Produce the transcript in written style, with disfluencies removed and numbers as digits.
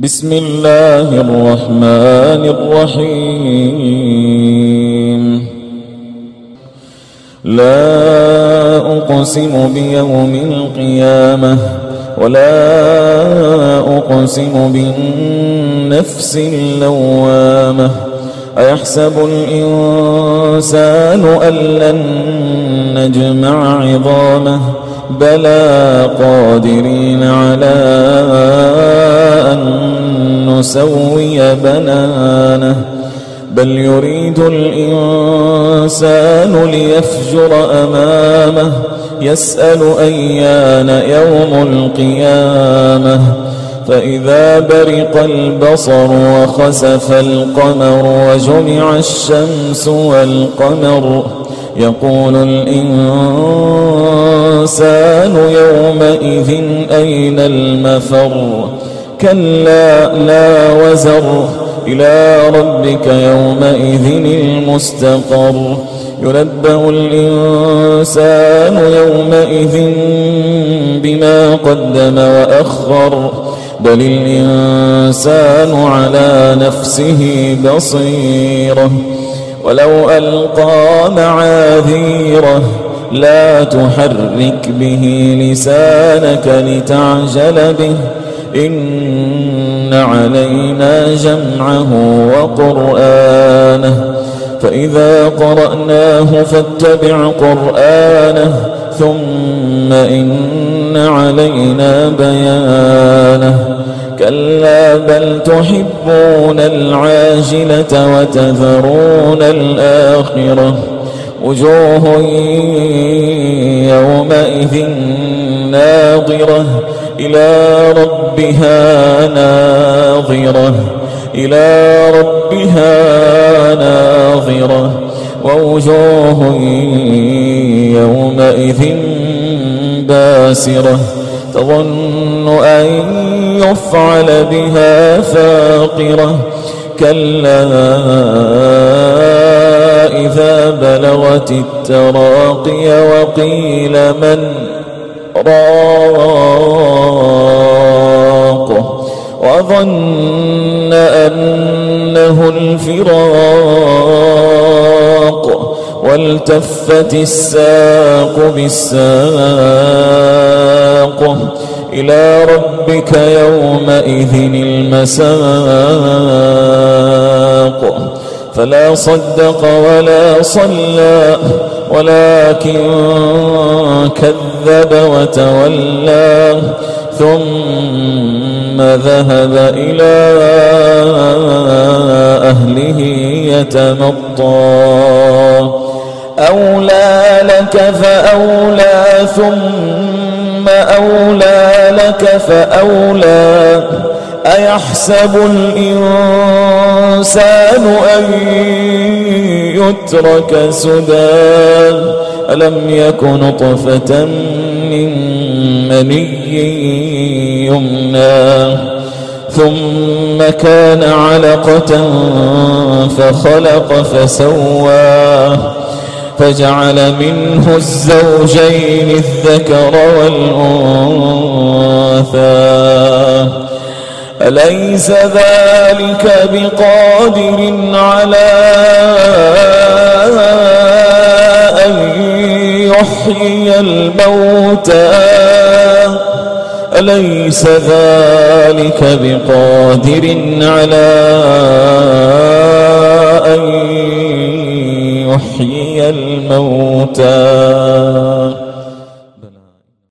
بسم الله الرحمن الرحيم لا أقسم بيوم القيامة ولا أقسم بالنفس اللوامة أيحسب الإنسان أن لن نجمع عظامه بلى قادرين على أن نسوي بنانه بل يريد الإنسان ليفجر أمامه يسأل أيان يوم القيامة فإذا برق البصر وخسف القمر وجمع الشمس والقمر يقول الإنسان يومئذ أين المفر كلا لا وزر إلى ربك يومئذ المستقر ينبأ الإنسان يومئذ بما قدم وأخر بل الإنسان على نفسه بصيرة ولو ألقى معاذيره لا تحرك به لسانك لتعجل به إن علينا جمعه وقرآنه فإذا قرأناه فاتبع قرآنه ثم إن علينا بيانه كلا بل تحبون العاجلة وتذرون الآخرة وجوه يومئذ ناظرة إلى ربها ناظرة إلى ربها ناظرة ووجوه يومئذ باسرة تظن أن يفعل بها فاقرة كلا إذا بلغت التراقي وقيل من راق وظن أنه الفراق والتفت الساق بالساق إلى ربك يومئذ المساق فلا صدق ولا صلى ولكن كذب وتولى ثم ذهب إلى أهله يتمطى أولى لك فأولى ثم أولى لك فأولى أيحسب الإنسان أن يترك سدى ألم يك نطفة من مني يمنى ثم كان علقة فخلق فسوى فجعل منه الزوجين الذكر والأنثى أليس ذلك بقادر على أن يحيي الموتى أليس ذلك بقادر على أن يحيي الموتى